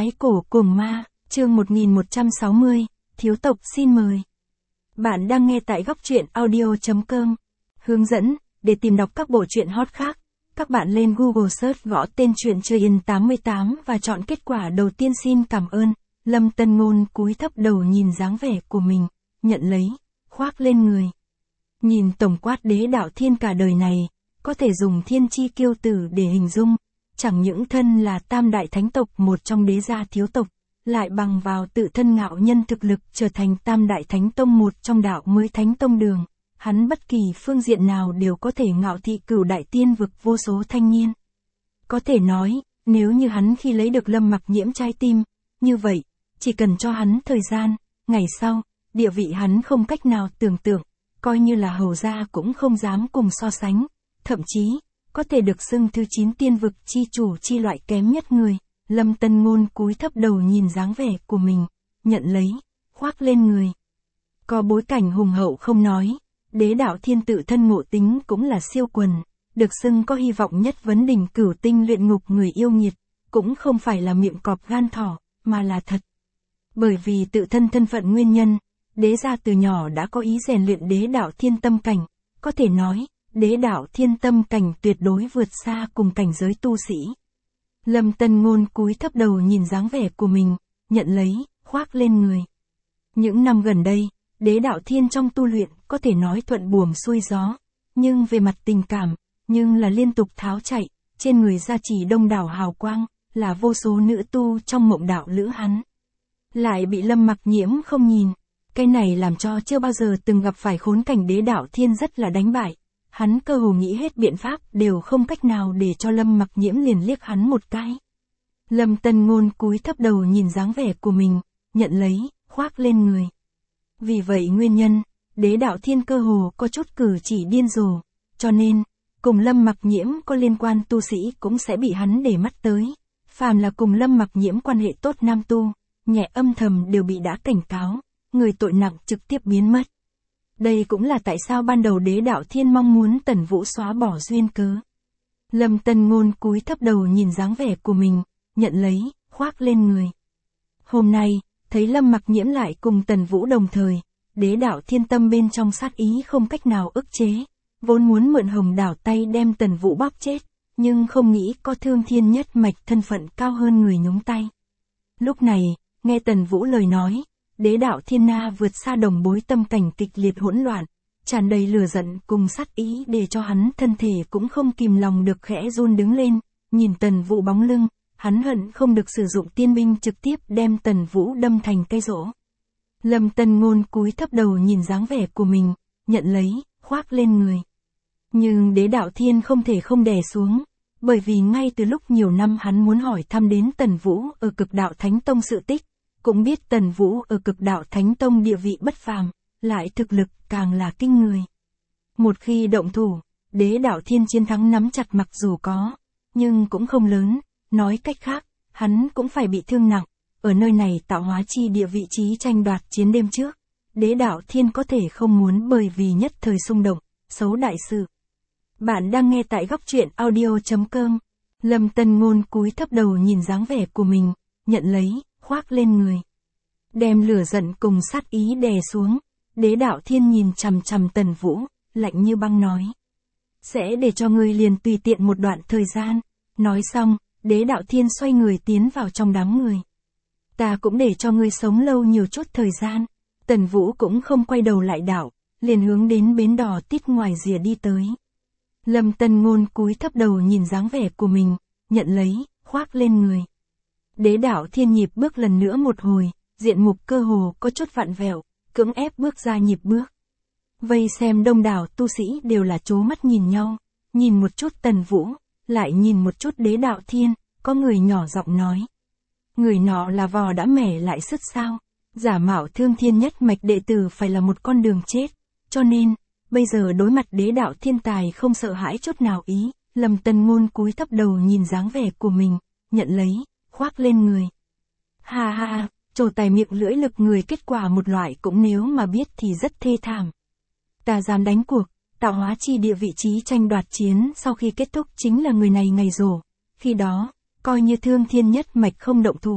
Thái cổ cuồng ma, chương 1160, thiếu tộc xin mời. Bạn đang nghe tại góc truyện audio.com. Hướng dẫn, để tìm đọc các bộ truyện hot khác, các bạn lên Google search gõ tên truyện Chơi In 88 và chọn kết quả đầu tiên. Xin cảm ơn. Lâm Tân Ngôn cúi thấp đầu nhìn dáng vẻ của mình, nhận lấy, khoác lên người. Nhìn tổng quát Đế Đạo Thiên cả đời này, có thể dùng thiên chi kiêu tử để hình dung. Chẳng những thân là tam đại thánh tộc một trong đế gia thiếu tộc, lại bằng vào tự thân ngạo nhân thực lực trở thành tam đại thánh tông một trong đạo mới thánh tông đường. Hắn bất kỳ phương diện nào đều có thể ngạo thị cửu đại tiên vực vô số thanh niên. Có thể nói, nếu như hắn khi lấy được Lâm Mặc Nhiễm trái tim, như vậy, chỉ cần cho hắn thời gian, ngày sau, địa vị hắn không cách nào tưởng tượng, coi như là hầu gia cũng không dám cùng so sánh, thậm chí, có thể được xưng thứ 9 tiên vực chi chủ chi loại kém nhất người. Lâm Tân Ngôn cúi thấp đầu nhìn dáng vẻ của mình, nhận lấy, khoác lên người. Có bối cảnh hùng hậu không nói, Đế Đạo Thiên tự thân ngộ tính cũng là siêu quần, được xưng có hy vọng nhất vấn đỉnh cửu tinh luyện ngục người yêu nghiệt, cũng không phải là miệng cọp gan thỏ, mà là thật. Bởi vì tự thân thân phận nguyên nhân, đế gia từ nhỏ đã có ý rèn luyện Đế Đạo Thiên tâm cảnh, có thể nói, Đế Đạo Thiên tâm cảnh tuyệt đối vượt xa cùng cảnh giới tu sĩ. Lâm Tân Ngôn cúi thấp đầu nhìn dáng vẻ của mình, nhận lấy, khoác lên người. Những năm gần đây, Đế Đạo Thiên trong tu luyện có thể nói thuận buồm xuôi gió, nhưng về mặt tình cảm, nhưng là liên tục tháo chạy, trên người gia trì đông đảo hào quang, là vô số nữ tu trong mộng đạo lữ hắn. Lại bị Lâm Mặc Nhiễm không nhìn, cái này làm cho chưa bao giờ từng gặp phải khốn cảnh Đế Đạo Thiên rất là đánh bại. Hắn cơ hồ nghĩ hết biện pháp đều không cách nào để cho Lâm Mặc Nhiễm liền liếc hắn một cái. Lâm Tân Ngôn cúi thấp đầu nhìn dáng vẻ của mình, nhận lấy, khoác lên người. Vì vậy nguyên nhân, Đế Đạo Thiên cơ hồ có chút cử chỉ điên rồ, cho nên, cùng Lâm Mặc Nhiễm có liên quan tu sĩ cũng sẽ bị hắn để mắt tới. Phàm là cùng Lâm Mặc Nhiễm quan hệ tốt nam tu, nhẹ âm thầm đều bị đã cảnh cáo, người tội nặng trực tiếp biến mất. Đây cũng là tại sao ban đầu Đế Đạo Thiên mong muốn Tần Vũ xóa bỏ duyên cớ. Lâm Tân Ngôn cúi thấp đầu nhìn dáng vẻ của mình, nhận lấy, khoác lên người. Hôm nay, thấy Lâm Mặc Nhiễm lại cùng Tần Vũ đồng thời, Đế Đạo Thiên tâm bên trong sát ý không cách nào ức chế, vốn muốn mượn Hồng Đảo tay đem Tần Vũ bóp chết, nhưng không nghĩ có Thương Thiên nhất mạch thân phận cao hơn người nhúng tay. Lúc này, nghe Tần Vũ lời nói, Đế Đạo Thiên na vượt xa đồng bối tâm cảnh kịch liệt hỗn loạn, tràn đầy lửa giận cùng sát ý để cho hắn thân thể cũng không kìm lòng được khẽ run đứng lên, nhìn Tần Vũ bóng lưng, hắn hận không được sử dụng tiên binh trực tiếp đem Tần Vũ đâm thành cây rỗ. Lâm Tân Ngôn cúi thấp đầu nhìn dáng vẻ của mình, nhận lấy, khoác lên người. Nhưng Đế Đạo Thiên không thể không đè xuống, bởi vì ngay từ lúc nhiều năm hắn muốn hỏi thăm đến Tần Vũ ở Cực Đạo Thánh Tông sự tích, cũng biết Tần Vũ ở Cực Đạo Thánh Tông địa vị bất phàm, lại thực lực càng là kinh người. Một khi động thủ, Đế Đạo Thiên chiến thắng nắm chặt mặc dù có, nhưng cũng không lớn, nói cách khác, hắn cũng phải bị thương nặng. Ở nơi này tạo hóa chi địa vị trí tranh đoạt chiến đêm trước, Đế Đạo Thiên có thể không muốn bởi vì nhất thời xung động, xấu đại sự. Bạn đang nghe tại góc truyện audio.com. Lâm Tân Ngôn cúi thấp đầu nhìn dáng vẻ của mình, nhận lấy, khoác lên người. Đem lửa giận cùng sát ý đè xuống, Đế Đạo Thiên nhìn chằm chằm Tần Vũ, lạnh như băng nói. Sẽ để cho ngươi liền tùy tiện một đoạn thời gian. Nói xong, Đế Đạo Thiên xoay người tiến vào trong đám người. Ta cũng để cho ngươi sống lâu nhiều chút thời gian. Tần Vũ cũng không quay đầu lại đảo, liền hướng đến bến đò tít ngoài rìa đi tới. Lâm Tân Ngôn cúi thấp đầu nhìn dáng vẻ của mình, nhận lấy, khoác lên người. Đế Đạo Thiên nhịp bước lần nữa một hồi, diện mục cơ hồ có chút vặn vẹo, cưỡng ép bước ra nhịp bước. Vây xem đông đảo tu sĩ đều là trố mắt nhìn nhau, nhìn một chút Tần Vũ, lại nhìn một chút Đế Đạo Thiên, có người nhỏ giọng nói. Người nọ là vò đã mẻ lại sứt sao, giả mạo Thương Thiên nhất mạch đệ tử phải là một con đường chết, cho nên, bây giờ đối mặt Đế Đạo Thiên tài không sợ hãi chút nào ý. Lâm Tân Ngôn cúi thấp đầu nhìn dáng vẻ của mình, nhận lấy, khoác lên người. Ha ha, trổ tài miệng lưỡi lực người kết quả một loại cũng nếu mà biết thì rất thê thảm. Ta dám đánh cuộc, tạo hóa chi địa vị trí tranh đoạt chiến sau khi kết thúc chính là người này ngày rổ. Khi đó, coi như Thương Thiên nhất mạch không động thủ,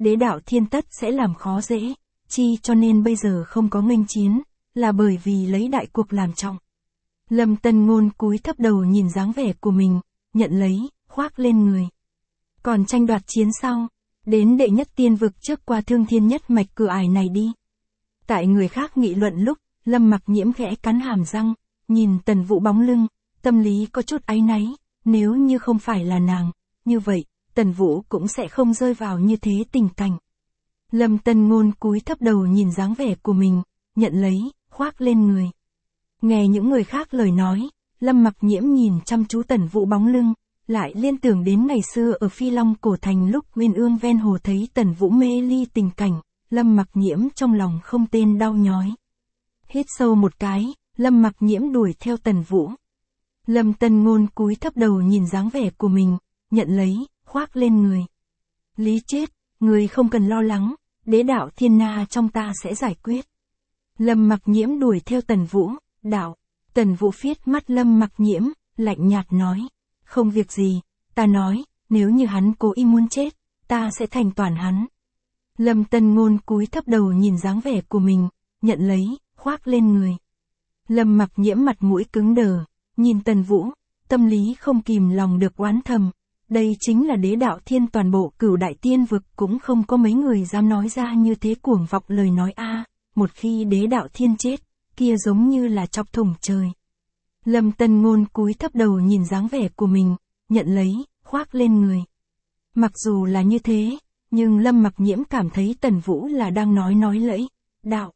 Đế đạo thiên tất sẽ làm khó dễ, chi cho nên bây giờ không có nghênh chiến, là bởi vì lấy đại cuộc làm trọng. Lâm Tân Ngôn cúi thấp đầu nhìn dáng vẻ của mình, nhận lấy, khoác lên người. Còn tranh đoạt chiến sau, đến đệ nhất tiên vực trước qua thương thiên nhất mạch cửa ải này đi. Tại người khác nghị luận lúc, Lâm Mặc Nhiễm khẽ cắn hàm răng, nhìn Tần Vũ bóng lưng, tâm lý có chút áy náy, nếu như không phải là nàng, như vậy, Tần Vũ cũng sẽ không rơi vào như thế tình cảnh. Lâm Tân Ngôn cúi thấp đầu nhìn dáng vẻ của mình, nhận lấy, khoác lên người. Nghe những người khác lời nói, Lâm Mặc Nhiễm nhìn chăm chú Tần Vũ bóng lưng, lại liên tưởng đến ngày xưa ở Phi Long Cổ Thành lúc Nguyên Ương ven hồ thấy Tần Vũ mê ly tình cảnh, Lâm Mặc Nhiễm trong lòng không tên đau nhói. Hít sâu một cái, Lâm Mặc Nhiễm đuổi theo Tần Vũ. Lâm Tân Ngôn cúi thấp đầu nhìn dáng vẻ của mình, nhận lấy, khoác lên người. Lý Chết, người không cần lo lắng, đế đạo thiên na trong ta sẽ giải quyết. Lâm Mặc Nhiễm đuổi theo Tần Vũ, đạo. Tần Vũ phiết mắt Lâm Mặc Nhiễm, lạnh nhạt nói. Không việc gì, ta nói, nếu như hắn cố ý muốn chết, ta sẽ thành toàn hắn. Lâm Tân Ngôn cúi thấp đầu nhìn dáng vẻ của mình, nhận lấy, khoác lên người. Lâm Mặc Nhiễm mặt mũi cứng đờ, nhìn Tần Vũ, tâm lý không kìm lòng được oán thầm. Đây chính là đế đạo thiên, toàn bộ Cửu Đại Tiên vực cũng không có mấy người dám nói ra như thế cuồng vọng lời nói a. Một khi đế đạo thiên chết, kia giống như là chọc thủng trời. Lâm Tân Ngôn cúi thấp đầu nhìn dáng vẻ của mình, nhận lấy, khoác lên người. Mặc dù là như thế, nhưng Lâm Mặc Nhiễm cảm thấy Tần Vũ là đang nói lẫy. Đạo.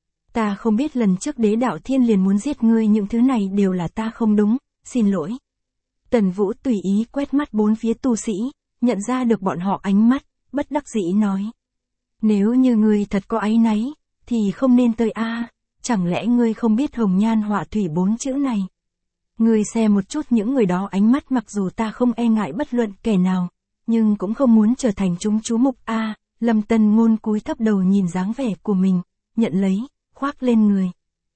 Ta không biết lần trước đế đạo thiên liền muốn giết ngươi, những thứ này đều là ta không đúng, xin lỗi. Tần Vũ tùy ý quét mắt bốn phía tu sĩ, nhận ra được bọn họ ánh mắt, bất đắc dĩ nói. Nếu như ngươi thật có áy náy, thì không nên tới a. Chẳng lẽ ngươi không biết hồng nhan họa thủy 4 chữ này? Ngươi xem một chút những người đó ánh mắt, mặc dù ta không e ngại bất luận kẻ nào, nhưng cũng không muốn trở thành chúng chú mục a. Lâm Tân Ngôn cúi thấp đầu nhìn dáng vẻ của mình, nhận lấy, khoác lên người.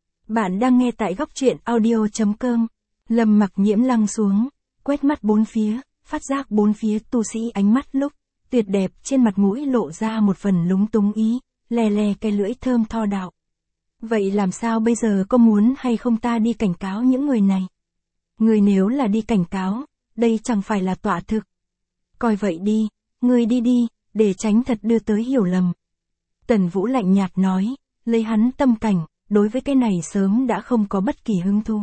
Bạn đang nghe tại góc truyện audio.com. Lâm Mặc Nhiễm lăng xuống, quét mắt bốn phía, phát giác bốn phía tu sĩ ánh mắt lúc tuyệt đẹp, trên mặt mũi lộ ra một phần lúng túng ý, lè lè cái lưỡi thơm tho đạo. Vậy làm sao bây giờ, có muốn hay không ta đi cảnh cáo những người này? Người nếu là đi cảnh cáo, đây chẳng phải là tọa thực. Coi vậy đi, người đi đi, để tránh thật đưa tới hiểu lầm. Tần Vũ lạnh nhạt nói, lấy hắn tâm cảnh, đối với cái này sớm đã không có bất kỳ hứng thú.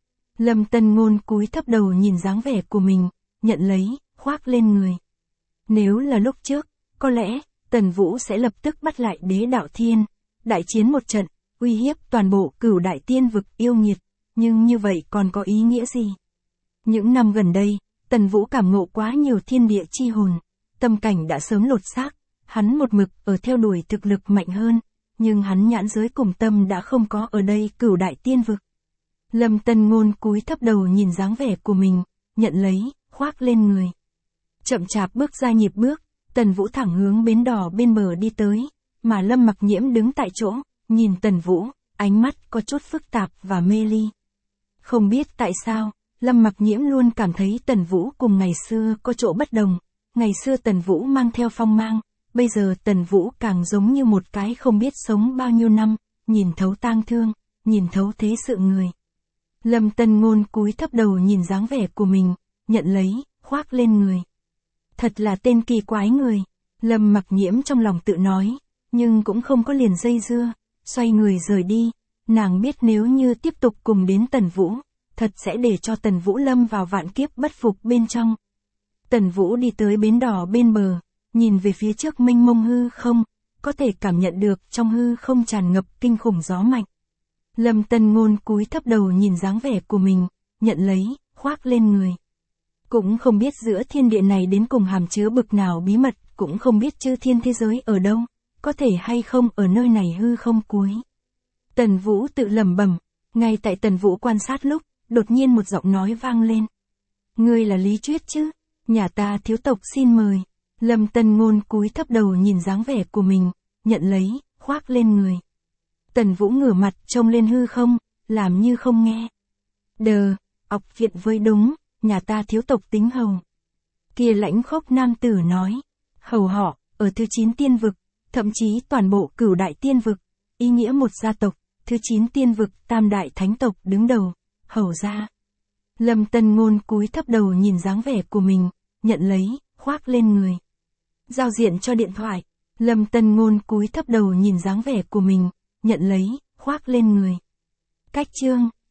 Lâm Tân Ngôn cúi thấp đầu nhìn dáng vẻ của mình, nhận lấy, khoác lên người. Nếu là lúc trước, có lẽ, Tần Vũ sẽ lập tức bắt lại đế đạo thiên, đại chiến một trận, uy hiếp toàn bộ Cửu Đại Tiên vực yêu nghiệt, nhưng như vậy còn có ý nghĩa gì? Những năm gần đây, Tần Vũ cảm ngộ quá nhiều thiên địa chi hồn, tâm cảnh đã sớm lột xác, hắn một mực ở theo đuổi thực lực mạnh hơn, nhưng hắn nhãn giới cùng tâm đã không có ở đây Cửu Đại Tiên vực. Lâm Tân Ngôn cúi thấp đầu nhìn dáng vẻ của mình, nhận lấy, khoác lên người. Chậm chạp bước ra nhịp bước, Tần Vũ thẳng hướng bến đỏ bên bờ đi tới, mà Lâm Mặc Nhiễm đứng tại chỗ, nhìn Tần Vũ, ánh mắt có chút phức tạp và mê ly. Không biết tại sao, Lâm Mặc Nhiễm luôn cảm thấy Tần Vũ cùng ngày xưa có chỗ bất đồng. Ngày xưa Tần Vũ mang theo phong mang, bây giờ Tần Vũ càng giống như một cái không biết sống bao nhiêu năm, nhìn thấu tang thương, nhìn thấu thế sự người. Lâm Tân Ngôn cúi thấp đầu nhìn dáng vẻ của mình, nhận lấy, khoác lên người. Thật là tên kỳ quái người, Lâm Mặc Nhiễm trong lòng tự nói, nhưng cũng không có liền dây dưa, xoay người rời đi. Nàng biết nếu như tiếp tục cùng đến Tần Vũ, thật sẽ để cho Tần Vũ lâm vào vạn kiếp bất phục bên trong. Tần Vũ đi tới bến đỏ bên bờ, nhìn về phía trước mênh mông hư không, có thể cảm nhận được trong hư không tràn ngập kinh khủng gió mạnh. Lâm Tân Ngôn cúi thấp đầu nhìn dáng vẻ của mình, nhận lấy, khoác lên người. Cũng không biết giữa thiên địa này đến cùng hàm chứa bực nào bí mật, cũng không biết chư thiên thế giới ở đâu, có thể hay không ở nơi này hư không cuối. Tần Vũ tự lẩm bẩm, ngay tại Tần Vũ quan sát lúc, đột nhiên một giọng nói vang lên. Ngươi là Lý Chuyết chứ? Nhà ta thiếu tộc xin mời. Lâm Tân Ngôn cúi thấp đầu nhìn dáng vẻ của mình, nhận lấy, khoác lên người. Tần Vũ ngửa mặt trông lên hư không, làm như không nghe. Đờ, ọc viện với đúng, nhà ta thiếu tộc tính hầu. Kia lãnh khốc nam tử nói, hầu họ, ở thứ 9 tiên vực, thậm chí toàn bộ Cửu đại tiên vực, ý nghĩa một gia tộc, thứ 9 tiên vực, tam đại thánh tộc đứng đầu, hầu ra. Lâm Tân Ngôn cúi thấp đầu nhìn dáng vẻ của mình, nhận lấy, khoác lên người. Giao diện cho điện thoại. Lâm Tân Ngôn cúi thấp đầu nhìn dáng vẻ của mình, nhận lấy, khoác lên người. Cách chương